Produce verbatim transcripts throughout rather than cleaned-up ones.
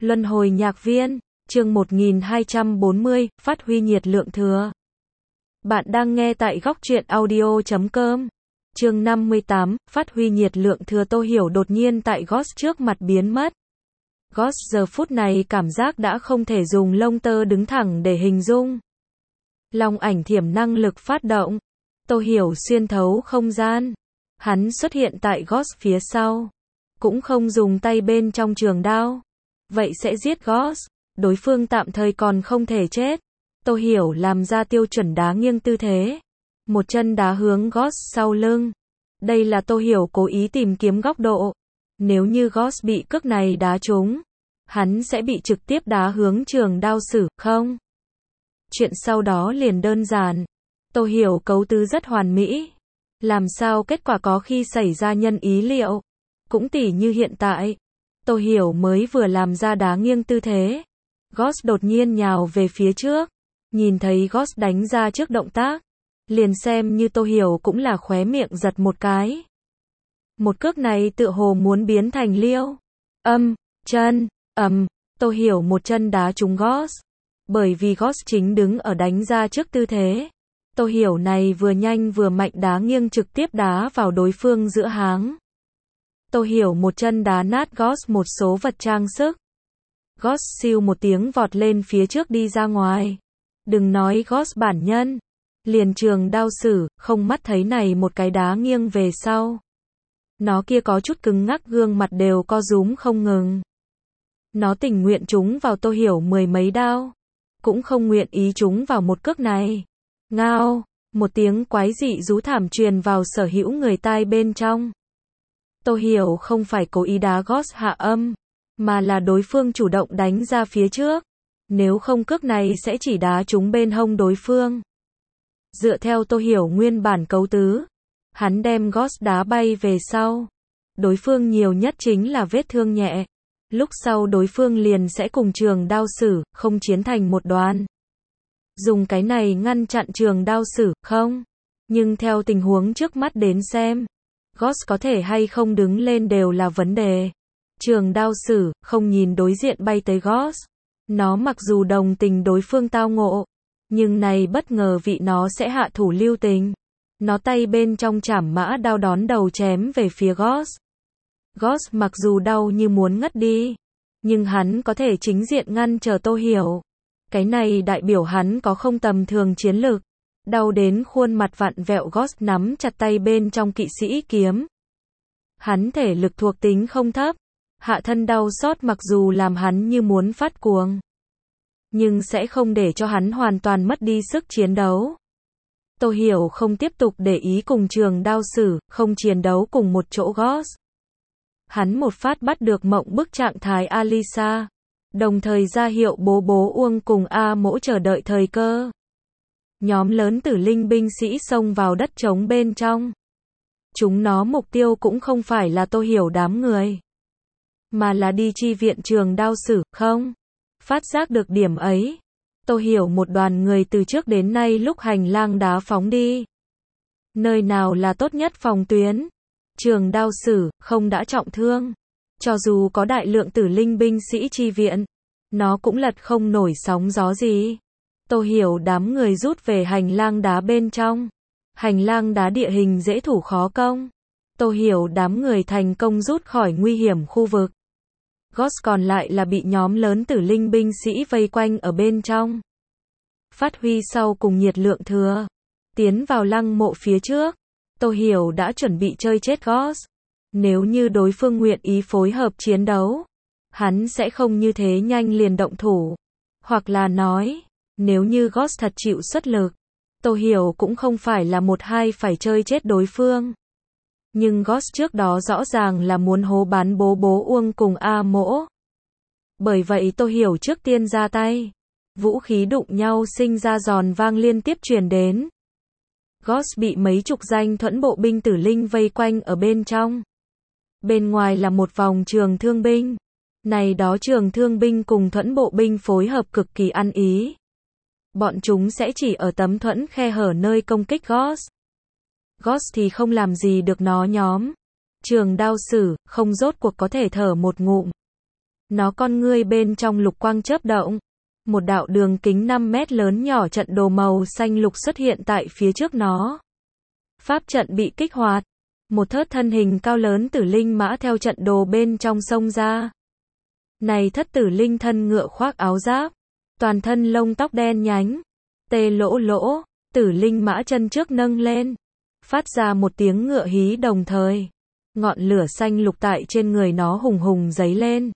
Luân hồi nhạc viên, chương một nghìn hai trăm bốn mươi, phát huy nhiệt lượng thừa. Bạn đang nghe tại góc truyện audio chấm com. Chương năm mươi tám, phát huy nhiệt lượng thừa. Tô Hiểu đột nhiên tại Ghost trước mặt biến mất. Ghost giờ phút này cảm giác đã không thể dùng lông tơ đứng thẳng để hình dung. Long ảnh thiểm năng lực phát động. Tô Hiểu xuyên thấu không gian. Hắn xuất hiện tại Ghost phía sau. Cũng không dùng tay bên trong trường đao. Vậy sẽ giết Ghost. Đối phương tạm thời còn không thể chết. Tô Hiểu làm ra tiêu chuẩn đá nghiêng tư thế. Một chân đá hướng Ghost sau lưng. Đây là Tô Hiểu cố ý tìm kiếm góc độ. Nếu như Ghost bị cước này đá trúng, hắn sẽ bị trực tiếp đá hướng trường đao sử, không? Chuyện sau đó liền đơn giản. Tô Hiểu cấu tứ rất hoàn mỹ. Làm sao kết quả có khi xảy ra nhân ý liệu. Cũng tỉ như hiện tại. Tô Hiểu mới vừa làm ra đá nghiêng tư thế. Ghost đột nhiên nhào về phía trước. Nhìn thấy Ghost đánh ra trước động tác. Liền xem như Tô Hiểu cũng là khóe miệng giật một cái. Một cước này tựa hồ muốn biến thành liêu. Âm, chân, ầm. Tô Hiểu một chân đá trúng Ghost. Bởi vì Ghost chính đứng ở đánh ra trước tư thế. Tô Hiểu này vừa nhanh vừa mạnh đá nghiêng trực tiếp đá vào đối phương giữa háng. Tô Hiểu một chân đá nát Ghost một số vật trang sức. Ghost siêu một tiếng vọt lên phía trước đi ra ngoài. Đừng nói Ghost bản nhân. Liền trường đao sử, không mắt thấy này một cái đá nghiêng về sau. Nó kia có chút cứng ngắc gương mặt đều co rúm không ngừng. Nó tình nguyện trúng vào Tô Hiểu mười mấy đao. Cũng không nguyện ý trúng vào một cước này. Ngao, một tiếng quái dị rú thảm truyền vào sở hữu người tai bên trong. Tô Hiểu không phải cố ý đá Ghost hạ âm, mà là đối phương chủ động đánh ra phía trước. Nếu không cước này sẽ chỉ đá trúng bên hông đối phương. Dựa theo Tô Hiểu nguyên bản cấu tứ, hắn đem Ghost đá bay về sau. Đối phương nhiều nhất chính là vết thương nhẹ. Lúc sau đối phương liền sẽ cùng trường đao sử, không chiến thành một đoàn. Dùng cái này ngăn chặn trường đao sử, không? Nhưng theo tình huống trước mắt đến xem, Ghost có thể hay không đứng lên đều là vấn đề. Trường đao sử, không nhìn đối diện bay tới Ghost. Nó mặc dù đồng tình đối phương tao ngộ, nhưng này bất ngờ vị nó sẽ hạ thủ lưu tình. Nó tay bên trong chảm mã đao đón đầu chém về phía Ghost. Ghost mặc dù đau như muốn ngất đi, nhưng hắn có thể chính diện ngăn trở Tô Hiểu. Cái này đại biểu hắn có không tầm thường chiến lực. Đau đến khuôn mặt vặn vẹo Ghost nắm chặt tay bên trong kỵ sĩ kiếm. Hắn thể lực thuộc tính không thấp. Hạ thân đau xót mặc dù làm hắn như muốn phát cuồng, nhưng sẽ không để cho hắn hoàn toàn mất đi sức chiến đấu. Tô Hiểu không tiếp tục để ý cùng trường đao sử, không chiến đấu cùng một chỗ Ghost. Hắn một phát bắt được mộng bức trạng thái Alisa, đồng thời ra hiệu bố bố Uông cùng A Mỗ chờ đợi thời cơ. Nhóm lớn tử linh binh sĩ xông vào đất trống bên trong. Chúng nó mục tiêu cũng không phải là Tô Hiểu đám người, mà là đi chi viện trường đao sử, không? Phát giác được điểm ấy, Tô Hiểu một đoàn người từ trước đến nay lúc hành lang đá phóng đi. Nơi nào là tốt nhất phòng tuyến? Trường đao sử, không đã trọng thương. Cho dù có đại lượng tử linh binh sĩ chi viện, nó cũng lật không nổi sóng gió gì. Tô Hiểu đám người rút về hành lang đá bên trong. Hành lang đá địa hình dễ thủ khó công. Tô Hiểu đám người thành công rút khỏi nguy hiểm khu vực. Ghost còn lại là bị nhóm lớn tử linh binh sĩ vây quanh ở bên trong. Phát huy sau cùng nhiệt lượng thừa. Tiến vào lăng mộ phía trước. Tô Hiểu đã chuẩn bị chơi chết Ghost. Nếu như đối phương nguyện ý phối hợp chiến đấu, hắn sẽ không như thế nhanh liền động thủ. Hoặc là nói, nếu như Ghost thật chịu xuất lực, Tô Hiểu cũng không phải là một hai phải chơi chết đối phương. Nhưng Ghost trước đó rõ ràng là muốn hố bán bố bố Uông cùng A Mỗ. Bởi vậy Tô Hiểu trước tiên ra tay. Vũ khí đụng nhau sinh ra giòn vang liên tiếp truyền đến. Ghost bị mấy chục danh thuẫn bộ binh tử linh vây quanh ở bên trong. Bên ngoài là một vòng trường thương binh. Này đó trường thương binh cùng thuẫn bộ binh phối hợp cực kỳ ăn ý. Bọn chúng sẽ chỉ ở tấm thuẫn khe hở nơi công kích Ghost. Ghost thì không làm gì được nó nhóm. Trường đao sử, không rốt cuộc có thể thở một ngụm. Nó con ngươi bên trong lục quang chớp động. Một đạo đường kính năm mét lớn nhỏ trận đồ màu xanh lục xuất hiện tại phía trước nó. Pháp trận bị kích hoạt. Một thớt thân hình cao lớn tử linh mã theo trận đồ bên trong xông ra. Này thất tử linh thân ngựa khoác áo giáp. Toàn thân lông tóc đen nhánh. Tê lỗ lỗ, tử linh mã chân trước nâng lên. Phát ra một tiếng ngựa hí đồng thời. Ngọn lửa xanh lục tại trên người nó hùng hùng giấy lên.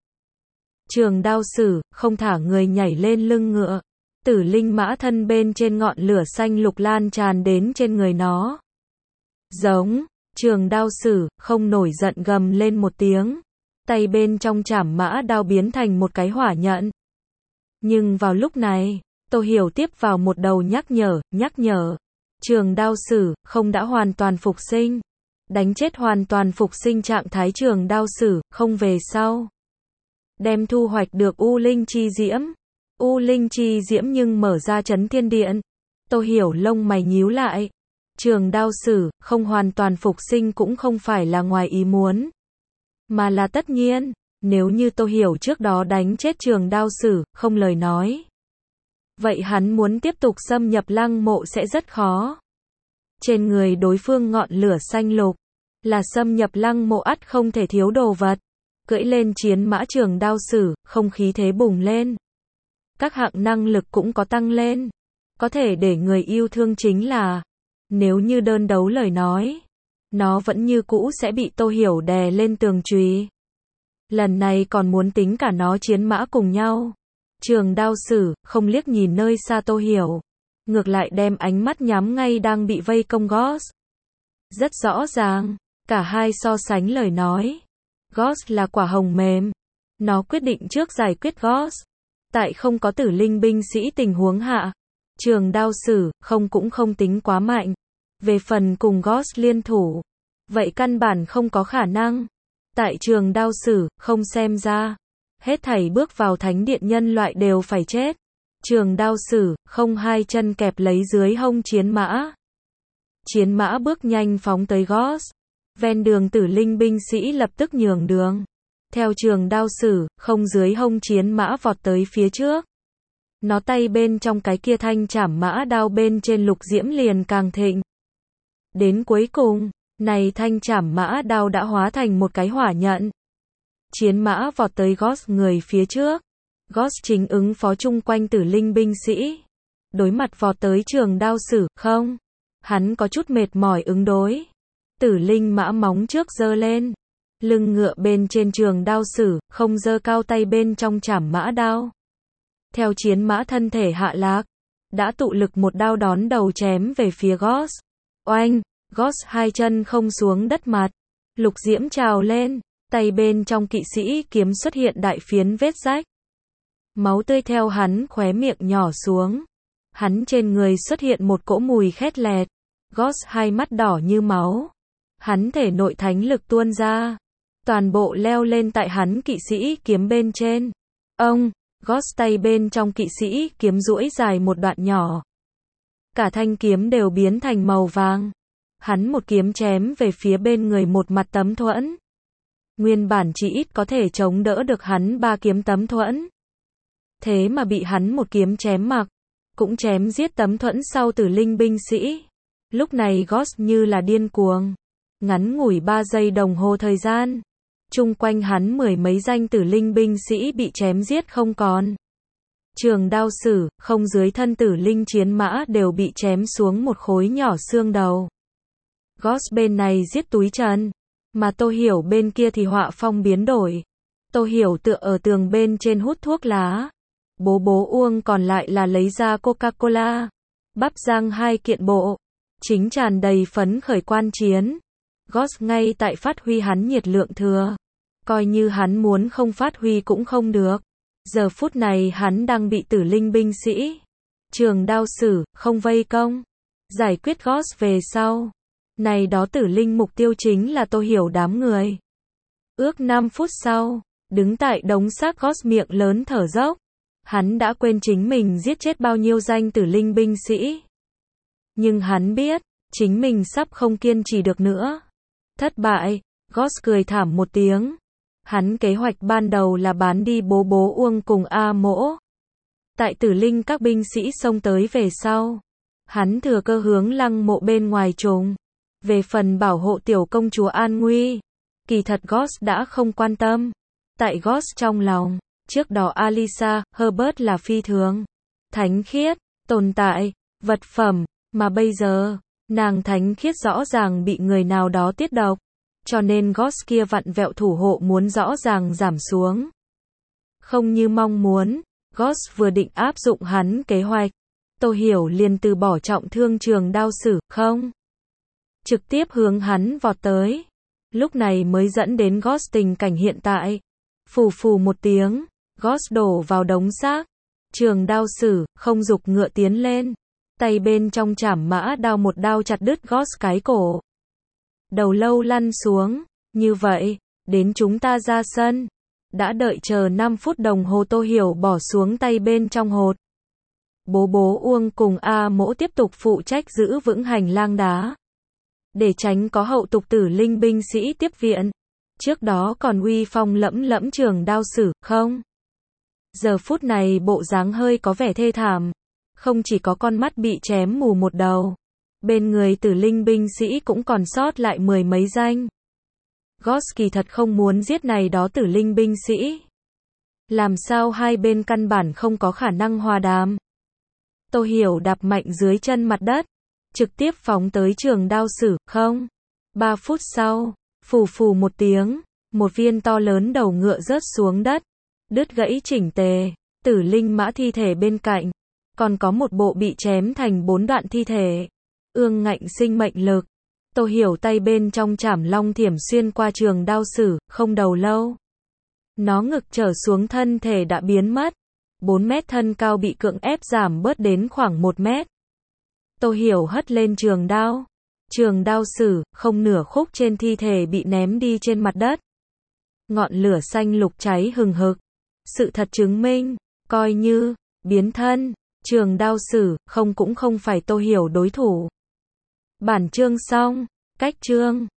Trường đao sử, không thả người nhảy lên lưng ngựa. Tử linh mã thân bên trên ngọn lửa xanh lục lan tràn đến trên người nó. Giống, trường đao sử, không nổi giận gầm lên một tiếng. Tay bên trong chảm mã đao biến thành một cái hỏa nhận. Nhưng vào lúc này, Tô Hiểu tiếp vào một đầu nhắc nhở, nhắc nhở. Trường đao sử, không đã hoàn toàn phục sinh. Đánh chết hoàn toàn phục sinh trạng thái trường đao sử, không về sau. Đem thu hoạch được U Linh Chi Diễm. U Linh Chi Diễm nhưng mở ra chấn thiên điện. Tô Hiểu lông mày nhíu lại. Trường đao sử, không hoàn toàn phục sinh cũng không phải là ngoài ý muốn. Mà là tất nhiên, nếu như Tô Hiểu trước đó đánh chết trường đao sử, không lời nói. Vậy hắn muốn tiếp tục xâm nhập lăng mộ sẽ rất khó. Trên người đối phương ngọn lửa xanh lục, là xâm nhập lăng mộ ắt không thể thiếu đồ vật. Cưỡi lên chiến mã trường đao sử, không khí thế bùng lên. Các hạng năng lực cũng có tăng lên. Có thể để người yêu thương chính là, nếu như đơn đấu lời nói, nó vẫn như cũ sẽ bị Tô Hiểu đè lên tường chùy. Lần này còn muốn tính cả nó chiến mã cùng nhau. Trường đao sử, không liếc nhìn nơi xa Tô Hiểu. Ngược lại đem ánh mắt nhắm ngay đang bị vây công Ghost. Rất rõ ràng, cả hai so sánh lời nói. Ghost là quả hồng mềm. Nó quyết định trước giải quyết Ghost. Tại không có tử linh binh sĩ tình huống hạ. Trường đao sử, không cũng không tính quá mạnh. Về phần cùng Ghost liên thủ. Vậy căn bản không có khả năng. Tại trường đao sử, không xem ra. Hết thảy bước vào thánh điện nhân loại đều phải chết. Trường đao sử, không hai chân kẹp lấy dưới hông chiến mã. Chiến mã bước nhanh phóng tới Ghost. Ven đường tử linh binh sĩ lập tức nhường đường. Theo trường đao sử, không dưới hông chiến mã vọt tới phía trước. Nó tay bên trong cái kia thanh chảm mã đao bên trên lục diễm liền càng thịnh. Đến cuối cùng, này thanh chảm mã đao đã hóa thành một cái hỏa nhận. Chiến mã vọt tới Ghost người phía trước. Ghost chính ứng phó chung quanh tử linh binh sĩ. Đối mặt vọt tới trường đao sử, không. Hắn có chút mệt mỏi ứng đối. Tử linh mã móng trước giơ lên. Lưng ngựa bên trên trường đao sử, không giơ cao tay bên trong chảm mã đao. Theo chiến mã thân thể hạ lạc. Đã tụ lực một đao đón đầu chém về phía Ghost. Oanh, Ghost hai chân không xuống đất mặt. Lục diễm trào lên. Tay bên trong kỵ sĩ kiếm xuất hiện đại phiến vết rách. Máu tươi theo hắn khóe miệng nhỏ xuống. Hắn trên người xuất hiện một cỗ mùi khét lẹt. Ghost hai mắt đỏ như máu. Hắn thể nội thánh lực tuôn ra. Toàn bộ leo lên tại hắn kỵ sĩ kiếm bên trên. Ông, Ghost tay bên trong kỵ sĩ kiếm duỗi dài một đoạn nhỏ. Cả thanh kiếm đều biến thành màu vàng. Hắn một kiếm chém về phía bên người một mặt tấm thuẫn. Nguyên bản chỉ ít có thể chống đỡ được hắn ba kiếm tấm thuẫn. Thế mà bị hắn một kiếm chém mặc. Cũng chém giết tấm thuẫn sau tử linh binh sĩ. Lúc này Ghost như là điên cuồng. Ngắn ngủi ba giây đồng hồ thời gian. Chung quanh hắn mười mấy danh tử linh binh sĩ bị chém giết không còn. Trường đao sử, không dưới thân tử linh chiến mã đều bị chém xuống một khối nhỏ xương đầu. Ghost bên này giết túi trần. Mà Tô Hiểu bên kia thì họa phong biến đổi. Tô Hiểu tựa ở tường bên trên hút thuốc lá. Bố bố Uông còn lại là lấy ra Coca-Cola. Bắp rang hai kiện bộ. Chính tràn đầy phấn khởi quan chiến. Ghost ngay tại phát huy hắn nhiệt lượng thừa. Coi như hắn muốn không phát huy cũng không được. Giờ phút này hắn đang bị tử linh binh sĩ. Trường đao sử, không vây công. Giải quyết Ghost về sau. Này đó tử linh mục tiêu chính là Tô Hiểu đám người. Ước năm phút sau, đứng tại đống xác Ghost miệng lớn thở dốc. Hắn đã quên chính mình giết chết bao nhiêu danh tử linh binh sĩ. Nhưng hắn biết, chính mình sắp không kiên trì được nữa. Thất bại, Ghost cười thảm một tiếng. Hắn kế hoạch ban đầu là bán đi bố bố Uông cùng A Mỗ. Tại Tử Linh các binh sĩ xông tới về sau. Hắn thừa cơ hướng lăng mộ bên ngoài trùng. Về phần bảo hộ tiểu công chúa an nguy. Kỳ thật Ghost đã không quan tâm. Tại Ghost trong lòng, trước đó Alyssa, Herbert là phi thường. Thánh khiết, tồn tại, vật phẩm, mà bây giờ, nàng thánh khiết rõ ràng bị người nào đó tiết độc. Cho nên Ghost kia vặn vẹo thủ hộ muốn rõ ràng giảm xuống. Không như mong muốn, Ghost vừa định áp dụng hắn kế hoạch. Tô Hiểu liền từ bỏ trọng thương trường đao sử, không? Trực tiếp hướng hắn vọt tới. Lúc này mới dẫn đến Ghost tình cảnh hiện tại. Phù phù một tiếng, Ghost đổ vào đống xác. Trường đao sử, không dục ngựa tiến lên. Tay bên trong chảm mã đao một đao chặt đứt Ghost cái cổ. Đầu lâu lăn xuống. Như vậy, đến chúng ta ra sân. Đã đợi chờ năm phút đồng hồ Tô Hiểu bỏ xuống tay bên trong hột. Bố bố Uông cùng A Mỗ tiếp tục phụ trách giữ vững hành lang đá. Để tránh có hậu tục Tử Linh binh sĩ tiếp viện. Trước đó còn uy phong lẫm lẫm trường đao sử, không? Giờ phút này bộ dáng hơi có vẻ thê thảm. Không chỉ có con mắt bị chém mù một đầu. Bên người Tử Linh binh sĩ cũng còn sót lại mười mấy danh. Ghost kỳ thật không muốn giết này đó Tử Linh binh sĩ. Làm sao hai bên căn bản không có khả năng hòa đàm. Tô Hiểu đạp mạnh dưới chân mặt đất. Trực tiếp phóng tới trường đao sử, không? Ba phút sau, phù phù một tiếng, một viên to lớn đầu ngựa rớt xuống đất. Đứt gãy chỉnh tề, Tử Linh mã thi thể bên cạnh. Còn có một bộ bị chém thành bốn đoạn thi thể. Ương ngạnh sinh mệnh lực. Tô Hiểu tay bên trong chảm long thiểm xuyên qua trường đao sử, không đầu lâu. Nó ngực trở xuống thân thể đã biến mất. bốn mét thân cao bị cưỡng ép giảm bớt đến khoảng một mét. Tô Hiểu hất lên trường đao. Trường đao sử, không nửa khúc trên thi thể bị ném đi trên mặt đất. Ngọn lửa xanh lục cháy hừng hực. Sự thật chứng minh, coi như, biến thân, trường đao sử, không cũng không phải Tô Hiểu đối thủ. Bản chương xong, cách chương.